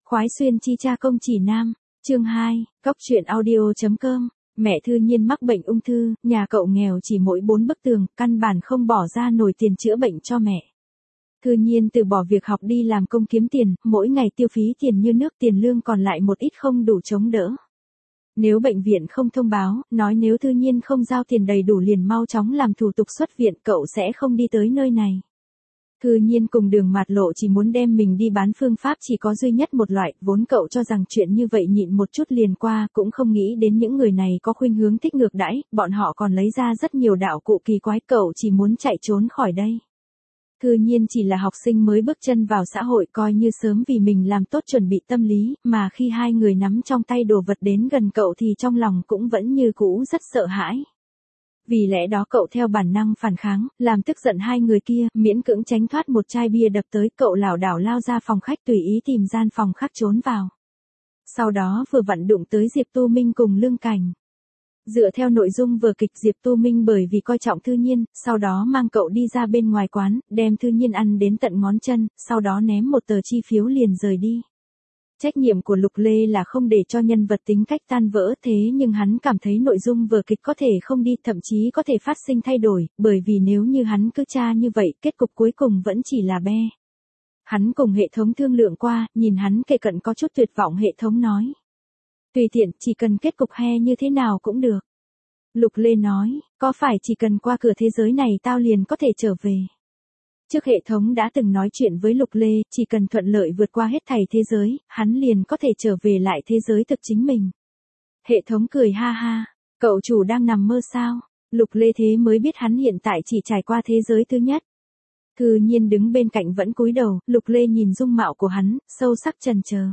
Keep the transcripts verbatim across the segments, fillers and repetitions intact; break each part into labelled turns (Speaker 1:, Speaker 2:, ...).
Speaker 1: Khoái xuyên chi cha công chỉ nam, chương hai, cóc truyện audio.com. Mẹ Thư Nhiên mắc bệnh ung thư, nhà cậu nghèo chỉ mỗi bốn bức tường, căn bản không bỏ ra nổi tiền chữa bệnh cho mẹ. Thư Nhiên từ bỏ việc học đi làm công kiếm tiền, mỗi ngày tiêu phí tiền như nước, tiền lương còn lại một ít không đủ chống đỡ. Nếu bệnh viện không thông báo, nói nếu Thư Nhiên không giao tiền đầy đủ liền mau chóng làm thủ tục xuất viện, cậu sẽ không đi tới nơi này. Thư Nhiên cùng Đường Mạt Lộ chỉ muốn đem mình đi bán, phương pháp chỉ có duy nhất một loại, vốn cậu cho rằng chuyện như vậy nhịn một chút liền qua, cũng không nghĩ đến những người này có khuynh hướng thích ngược đãi, bọn họ còn lấy ra rất nhiều đạo cụ kỳ quái, cậu chỉ muốn chạy trốn khỏi đây. Thư Nhiên chỉ là học sinh mới bước chân vào xã hội, coi như sớm vì mình làm tốt chuẩn bị tâm lý, mà khi hai người nắm trong tay đồ vật đến gần cậu thì trong lòng cũng vẫn như cũ rất sợ hãi. Vì lẽ đó cậu theo bản năng phản kháng, làm tức giận hai người kia, miễn cưỡng tránh thoát một chai bia đập tới, cậu lảo đảo lao ra phòng khách tùy ý tìm gian phòng khác trốn vào. Sau đó vừa vặn đụng tới Diệp Tu Minh cùng Lương Cảnh. Dựa theo nội dung vở kịch, Diệp Tu Minh bởi vì coi trọng Thư Nhiên, sau đó mang cậu đi ra bên ngoài quán, đem Thư Nhiên ăn đến tận ngón chân, sau đó ném một tờ chi phiếu liền rời đi. Trách nhiệm của Lục Lê là không để cho nhân vật tính cách tan vỡ, thế nhưng hắn cảm thấy nội dung vở kịch có thể không đi, thậm chí có thể phát sinh thay đổi, bởi vì nếu như hắn cứ tra như vậy, kết cục cuối cùng vẫn chỉ là be. Hắn cùng hệ thống thương lượng qua, nhìn hắn kề cận có chút tuyệt vọng, hệ thống nói. Tùy tiện, chỉ cần kết cục he như thế nào cũng được. Lục Lê nói, có phải chỉ cần qua cửa thế giới này tao liền có thể trở về. Trước hệ thống đã từng nói chuyện với Lục Lê, chỉ cần thuận lợi vượt qua hết thảy thế giới, hắn liền có thể trở về lại thế giới thực chính mình. Hệ thống cười ha ha, cậu chủ đang nằm mơ sao? Lục Lê thế mới biết hắn hiện tại chỉ trải qua thế giới thứ nhất. Thư Nhiên đứng bên cạnh vẫn cúi đầu, Lục Lê nhìn dung mạo của hắn, sâu sắc chần chờ.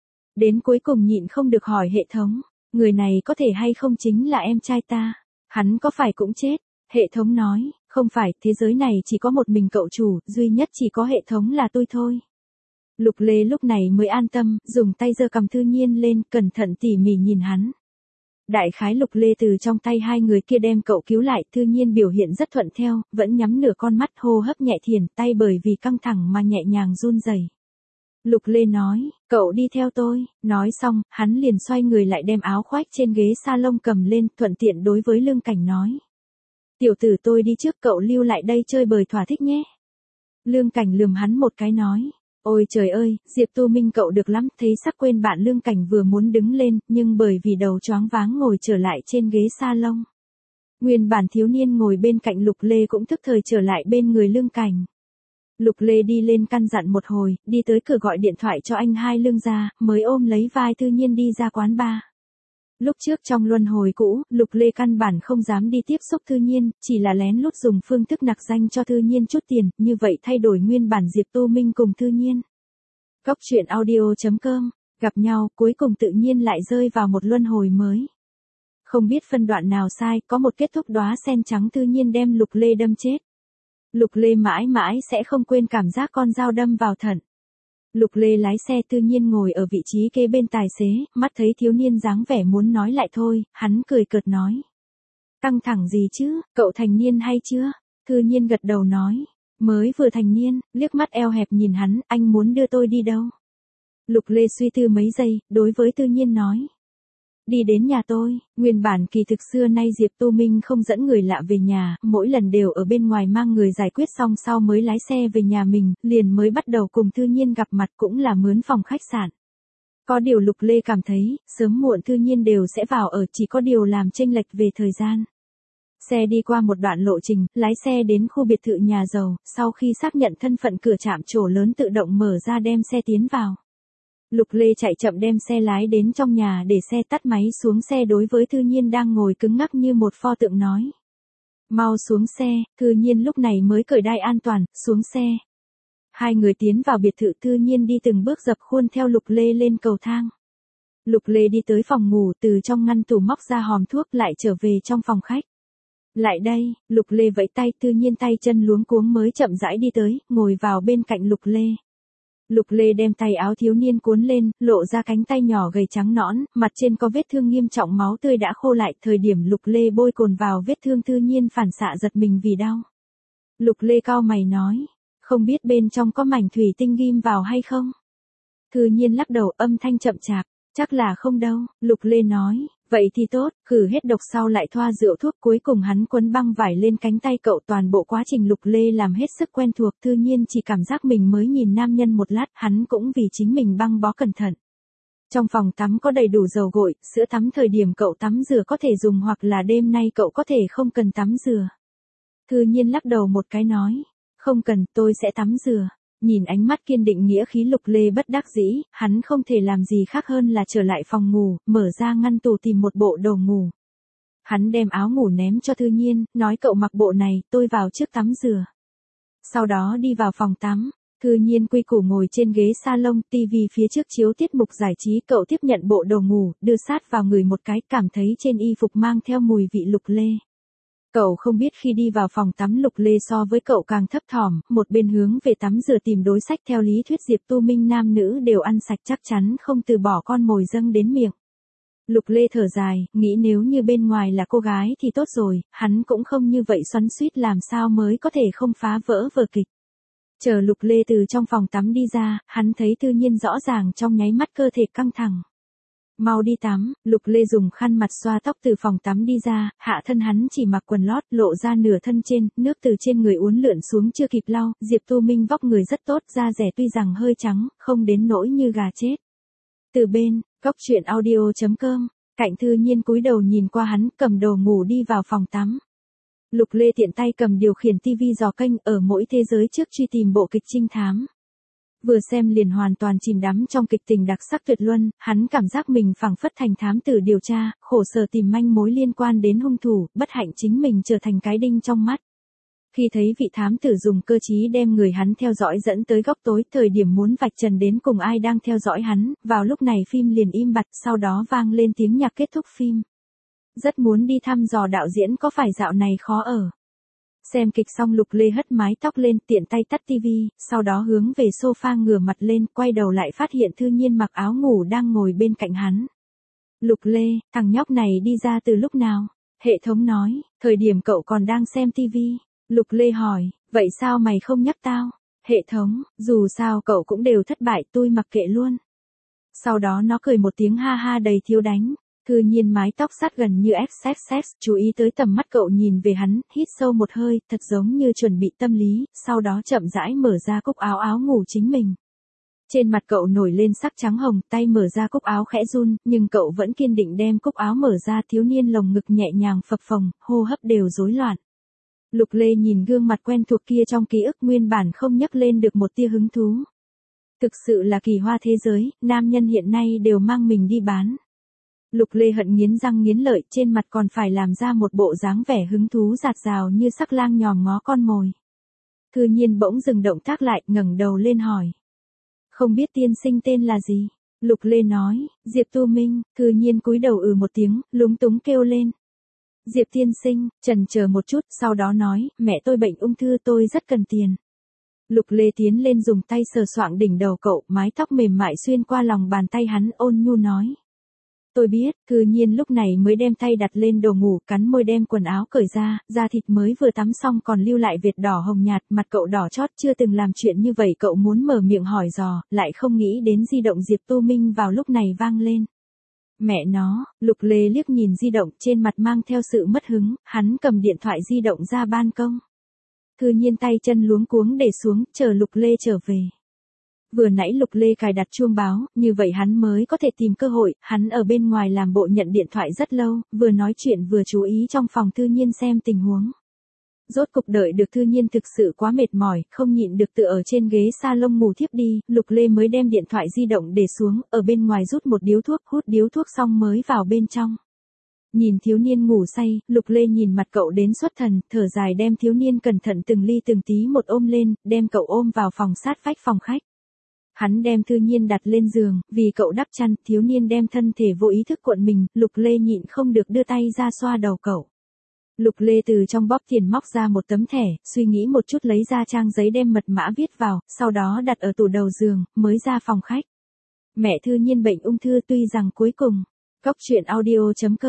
Speaker 1: Đến cuối cùng nhịn không được hỏi hệ thống, người này có thể hay không chính là em trai ta? Hắn có phải cũng chết? Hệ thống nói, không phải, thế giới này chỉ có một mình cậu chủ, duy nhất chỉ có hệ thống là tôi thôi. Lục Lê lúc này mới an tâm, dùng tay giơ cầm Thư Nhiên lên, cẩn thận tỉ mỉ nhìn hắn. Đại khái Lục Lê từ trong tay hai người kia đem cậu cứu lại, Thư Nhiên biểu hiện rất thuận theo, vẫn nhắm nửa con mắt, hô hấp nhẹ thiền, tay bởi vì căng thẳng mà nhẹ nhàng run rẩy. Lục Lê nói, cậu đi theo tôi, nói xong, hắn liền xoay người lại đem áo khoác trên ghế salon cầm lên, thuận tiện đối với Lương Cảnh nói. Tiểu tử tôi đi trước, cậu lưu lại đây chơi bời thỏa thích nhé. Lương Cảnh lườm hắn một cái nói, ôi trời ơi, Diệp Tu Minh cậu được lắm, thấy sắc quên bạn. Lương Cảnh vừa muốn đứng lên, nhưng bởi vì đầu choáng váng ngồi trở lại trên ghế salon. Nguyên bản thiếu niên ngồi bên cạnh Lục Lê cũng tức thời trở lại bên người Lương Cảnh. Lục Lê đi lên căn dặn một hồi, đi tới cửa gọi điện thoại cho anh hai Lương gia, mới ôm lấy vai Thư Nhiên đi ra quán bar. Lúc trước trong luân hồi cũ, Lục Lê căn bản không dám đi tiếp xúc Thư Nhiên, chỉ là lén lút dùng phương thức nặc danh cho Thư Nhiên chút tiền, như vậy thay đổi nguyên bản Diệp Tu Minh cùng Thư Nhiên. Cóc truyện audio.com, gặp nhau, cuối cùng tự nhiên lại rơi vào một luân hồi mới. Không biết phân đoạn nào sai, có một kết thúc đóa sen trắng Thư Nhiên đem Lục Lê đâm chết. Lục Lê mãi mãi sẽ không quên cảm giác con dao đâm vào thận. Lục Lê lái xe, Thư Nhiên ngồi ở vị trí kế bên tài xế, mắt thấy thiếu niên dáng vẻ muốn nói lại thôi, hắn cười cợt nói. Căng thẳng gì chứ, cậu thành niên hay chưa? Thư Nhiên gật đầu nói, mới vừa thành niên, liếc mắt eo hẹp nhìn hắn, anh muốn đưa tôi đi đâu? Lục Lê suy tư mấy giây, đối với Thư Nhiên nói. Đi đến nhà tôi, nguyên bản kỳ thực xưa nay Diệp Tu Minh không dẫn người lạ về nhà, mỗi lần đều ở bên ngoài mang người giải quyết xong sau mới lái xe về nhà mình, liền mới bắt đầu cùng Thư Nhiên gặp mặt cũng là mướn phòng khách sạn. Có điều Lục Lê cảm thấy, sớm muộn Thư Nhiên đều sẽ vào ở, chỉ có điều làm chênh lệch về thời gian. Xe đi qua một đoạn lộ trình, lái xe đến khu biệt thự nhà giàu, sau khi xác nhận thân phận, cửa trạm trổ lớn tự động mở ra đem xe tiến vào. Lục Lê chạy chậm đem xe lái đến trong nhà để xe tắt máy xuống xe, đối với Thư Nhiên đang ngồi cứng ngắc như một pho tượng nói. Mau xuống xe, Thư Nhiên lúc này mới cởi đai an toàn, xuống xe. Hai người tiến vào biệt thự, Thư Nhiên đi từng bước dập khuôn theo Lục Lê lên cầu thang. Lục Lê đi tới phòng ngủ, từ trong ngăn tủ móc ra hòm thuốc, lại trở về trong phòng khách. Lại đây, Lục Lê vẫy tay, Thư Nhiên tay chân luống cuống mới chậm rãi đi tới, ngồi vào bên cạnh Lục Lê. Lục Lê đem tay áo thiếu niên cuốn lên, lộ ra cánh tay nhỏ gầy trắng nõn, mặt trên có vết thương nghiêm trọng, máu tươi đã khô lại, thời điểm Lục Lê bôi cồn vào vết thương, Thư Nhiên phản xạ giật mình vì đau. Lục Lê cau mày nói, không biết bên trong có mảnh thủy tinh ghim vào hay không? Thư Nhiên lắc đầu, âm thanh chậm chạp, chắc là không đâu, Lục Lê nói, vậy thì tốt, khử hết độc sau lại thoa rượu thuốc, cuối cùng hắn quấn băng vải lên cánh tay cậu. Toàn bộ quá trình Lục Lê làm hết sức quen thuộc, Thư Nhiên chỉ cảm giác mình mới nhìn nam nhân một lát, hắn cũng vì chính mình băng bó cẩn thận. Trong phòng tắm có đầy đủ dầu gội, sữa tắm thời điểm cậu tắm rửa có thể dùng hoặc là đêm nay cậu có thể không cần tắm rửa. Thư Nhiên lắc đầu một cái nói, không cần, tôi sẽ tắm rửa. Nhìn ánh mắt kiên định nghĩa khí Lục Lê bất đắc dĩ, hắn không thể làm gì khác hơn là trở lại phòng ngủ, mở ra ngăn tủ tìm một bộ đồ ngủ. Hắn đem áo ngủ ném cho Thư Nhiên, nói cậu mặc bộ này, tôi vào trước tắm rửa. Sau đó đi vào phòng tắm, Thư Nhiên quy củ ngồi trên ghế salon, tivi phía trước chiếu tiết mục giải trí, cậu tiếp nhận bộ đồ ngủ, đưa sát vào người một cái, cảm thấy trên y phục mang theo mùi vị Lục Lê. Cậu không biết khi đi vào phòng tắm Lục Lê so với cậu càng thấp thỏm, một bên hướng về tắm rửa tìm đối sách, theo lý thuyết Diệp Tu Minh nam nữ đều ăn sạch chắc chắn không từ bỏ con mồi dâng đến miệng. Lục Lê thở dài, nghĩ nếu như bên ngoài là cô gái thì tốt rồi, hắn cũng không như vậy xoắn xuýt, làm sao mới có thể không phá vỡ vở kịch. Chờ Lục Lê từ trong phòng tắm đi ra, hắn thấy Thư Nhiên rõ ràng trong nháy mắt cơ thể căng thẳng. Mau đi tắm, Lục Lê dùng khăn mặt xoa tóc từ phòng tắm đi ra, hạ thân hắn chỉ mặc quần lót, lộ ra nửa thân trên, nước từ trên người uốn lượn xuống chưa kịp lau. Diệp Tu Minh vóc người rất tốt, da rẻ tuy rằng hơi trắng, không đến nỗi như gà chết. Từ bên, góc truyện audio chấm com, Cạnh Thư Nhiên cúi đầu nhìn qua hắn, cầm đồ ngủ đi vào phòng tắm. Lục Lê tiện tay cầm điều khiển tivi dò kênh, ở mỗi thế giới trước truy tìm bộ kịch trinh thám. Vừa xem liền hoàn toàn chìm đắm trong kịch tình đặc sắc tuyệt luân, hắn cảm giác mình phảng phất thành thám tử điều tra, khổ sở tìm manh mối liên quan đến hung thủ, bất hạnh chính mình trở thành cái đinh trong mắt. Khi thấy vị thám tử dùng cơ trí đem người hắn theo dõi dẫn tới góc tối, thời điểm muốn vạch trần đến cùng ai đang theo dõi hắn, vào lúc này phim liền im bặt, sau đó vang lên tiếng nhạc kết thúc phim. Rất muốn đi thăm dò đạo diễn có phải dạo này khó ở. Xem kịch xong Lục Lê hất mái tóc lên, tiện tay tắt tivi, sau đó hướng về sofa ngửa mặt lên, quay đầu lại phát hiện Thư Nhiên mặc áo ngủ đang ngồi bên cạnh hắn. Lục Lê, thằng nhóc này đi ra từ lúc nào? Hệ thống nói, thời điểm cậu còn đang xem tivi. Lục Lê hỏi, vậy sao mày không nhắc tao? Hệ thống, dù sao cậu cũng đều thất bại, tôi mặc kệ luôn. Sau đó nó cười một tiếng ha ha đầy thiếu đánh. Thư Nhiên mái tóc sát gần như ép xếp xếp, chú ý tới tầm mắt cậu nhìn về hắn, hít sâu một hơi, thật giống như chuẩn bị tâm lý, sau đó chậm rãi mở ra cúc áo áo ngủ chính mình. Trên mặt cậu nổi lên sắc trắng hồng, tay mở ra cúc áo khẽ run, nhưng cậu vẫn kiên định đem cúc áo mở ra. Thiếu niên lồng ngực nhẹ nhàng phập phồng, hô hấp đều rối loạn. Lục Lê nhìn gương mặt quen thuộc kia trong ký ức, nguyên bản không nhấc lên được một tia hứng thú. Thực sự là kỳ hoa thế giới, nam nhân hiện nay đều mang mình đi bán. Lục Lê hận nghiến răng nghiến lợi, trên mặt còn phải làm ra một bộ dáng vẻ hứng thú rạt rào như sắc lang nhòm ngó con mồi. Thư Nhiên bỗng dừng động tác lại, ngẩng đầu lên hỏi. Không biết tiên sinh tên là gì? Lục Lê nói, Diệp Tu Minh. Thư Nhiên cúi đầu ừ một tiếng, lúng túng kêu lên. Diệp tiên sinh, chần chờ một chút, sau đó nói, mẹ tôi bệnh ung thư, tôi rất cần tiền. Lục Lê tiến lên dùng tay sờ soạng đỉnh đầu cậu, mái tóc mềm mại xuyên qua lòng bàn tay hắn, ôn nhu nói. Tôi biết. Thư Nhiên lúc này mới đem tay đặt lên đồ ngủ, cắn môi đem quần áo cởi ra, da thịt mới vừa tắm xong còn lưu lại vệt đỏ hồng nhạt, mặt cậu đỏ chót, chưa từng làm chuyện như vậy. Cậu muốn mở miệng hỏi dò, lại không nghĩ đến di động Diệp Tu Minh vào lúc này vang lên. Mẹ nó, Lục Lê liếc nhìn di động, trên mặt mang theo sự mất hứng, hắn cầm điện thoại di động ra ban công. Thư Nhiên tay chân luống cuống để xuống, chờ Lục Lê trở về. Vừa nãy Lục Lê cài đặt chuông báo, như vậy hắn mới có thể tìm cơ hội, hắn ở bên ngoài làm bộ nhận điện thoại rất lâu, vừa nói chuyện vừa chú ý trong phòng Thư Nhiên xem tình huống. Rốt cục đợi được Thư Nhiên thực sự quá mệt mỏi, không nhịn được tựa ở trên ghế salon ngủ thiếp đi, Lục Lê mới đem điện thoại di động để xuống, ở bên ngoài rút một điếu thuốc, hút điếu thuốc xong mới vào bên trong. Nhìn thiếu niên ngủ say, Lục Lê nhìn mặt cậu đến xuất thần, thở dài đem thiếu niên cẩn thận từng ly từng tí một ôm lên, đem cậu ôm vào phòng sát vách phòng khách. Hắn đem Thư Nhiên đặt lên giường, vì cậu đắp chăn, thiếu niên đem thân thể vô ý thức cuộn mình, Lục Lê nhịn không được đưa tay ra xoa đầu cậu. Lục Lê từ trong bóp tiền móc ra một tấm thẻ, suy nghĩ một chút lấy ra trang giấy đem mật mã viết vào, sau đó đặt ở tủ đầu giường, mới ra phòng khách. Mẹ Thư Nhiên bệnh ung thư, tuy rằng cuối cùng, góc truyện audio chấm com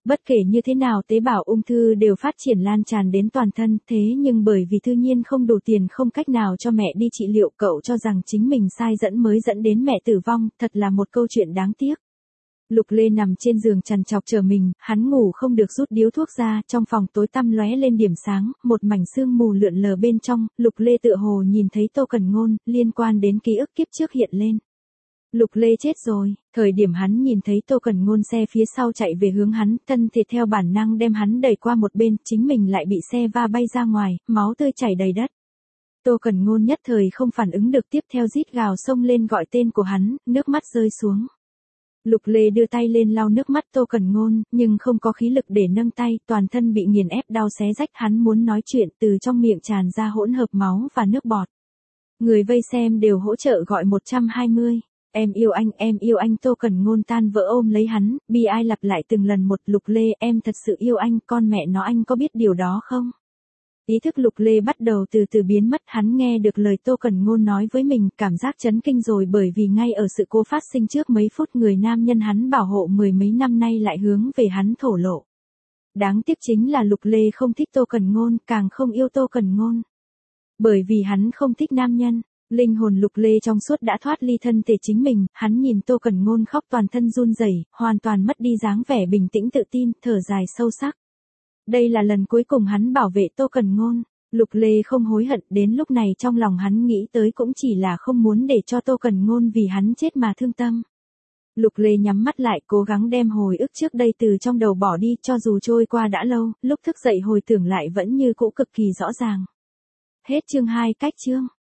Speaker 1: Bất kể như thế nào tế bào ung thư đều phát triển lan tràn đến toàn thân, thế nhưng bởi vì Thư Nhiên không đủ tiền không cách nào cho mẹ đi trị liệu, cậu cho rằng chính mình sai dẫn mới dẫn đến mẹ tử vong, thật là một câu chuyện đáng tiếc. Lục Lê nằm trên giường trằn trọc chờ mình, hắn ngủ không được rút điếu thuốc ra, trong phòng tối tăm lóe lên điểm sáng, một mảnh sương mù lượn lờ bên trong, Lục Lê tựa hồ nhìn thấy Tô Cẩn Ngôn, liên quan đến ký ức kiếp trước hiện lên. Lục Lê chết rồi, thời điểm hắn nhìn thấy Tô Cẩn Ngôn xe phía sau chạy về hướng hắn, thân thể theo bản năng đem hắn đẩy qua một bên, chính mình lại bị xe va bay ra ngoài, máu tươi chảy đầy đất. Tô Cẩn Ngôn nhất thời không phản ứng được, tiếp theo rít gào xông lên gọi tên của hắn, nước mắt rơi xuống. Lục Lê đưa tay lên lau nước mắt Tô Cẩn Ngôn, nhưng không có khí lực để nâng tay, toàn thân bị nghiền ép đau xé rách, hắn muốn nói chuyện, từ trong miệng tràn ra hỗn hợp máu và nước bọt. Người vây xem đều hỗ trợ gọi một trăm hai mươi. Em yêu anh, em yêu anh. Tô Cẩn Ngôn tan vỡ ôm lấy hắn, bi ai lặp lại từng lần một. Lục Lê, em thật sự yêu anh, con mẹ nó, anh có biết điều đó không? Ý thức Lục Lê bắt đầu từ từ biến mất, hắn nghe được lời Tô Cẩn Ngôn nói với mình, cảm giác chấn kinh rồi, bởi vì ngay ở sự cố phát sinh trước mấy phút, người nam nhân hắn bảo hộ mười mấy năm nay lại hướng về hắn thổ lộ. Đáng tiếc chính là Lục Lê không thích Tô Cẩn Ngôn, càng không yêu Tô Cẩn Ngôn. Bởi vì hắn không thích nam nhân. Linh hồn Lục Lê trong suốt đã thoát ly thân thể chính mình, hắn nhìn Tô Cẩn Ngôn khóc toàn thân run rẩy, hoàn toàn mất đi dáng vẻ bình tĩnh tự tin, thở dài sâu sắc. Đây là lần cuối cùng hắn bảo vệ Tô Cẩn Ngôn. Lục Lê không hối hận, đến lúc này trong lòng hắn nghĩ tới cũng chỉ là không muốn để cho Tô Cẩn Ngôn vì hắn chết mà thương tâm. Lục Lê nhắm mắt lại, cố gắng đem hồi ức trước đây từ trong đầu bỏ đi, cho dù trôi qua đã lâu, lúc thức dậy hồi tưởng lại vẫn như cũ cực kỳ rõ ràng. Hết chương hai, cách chương.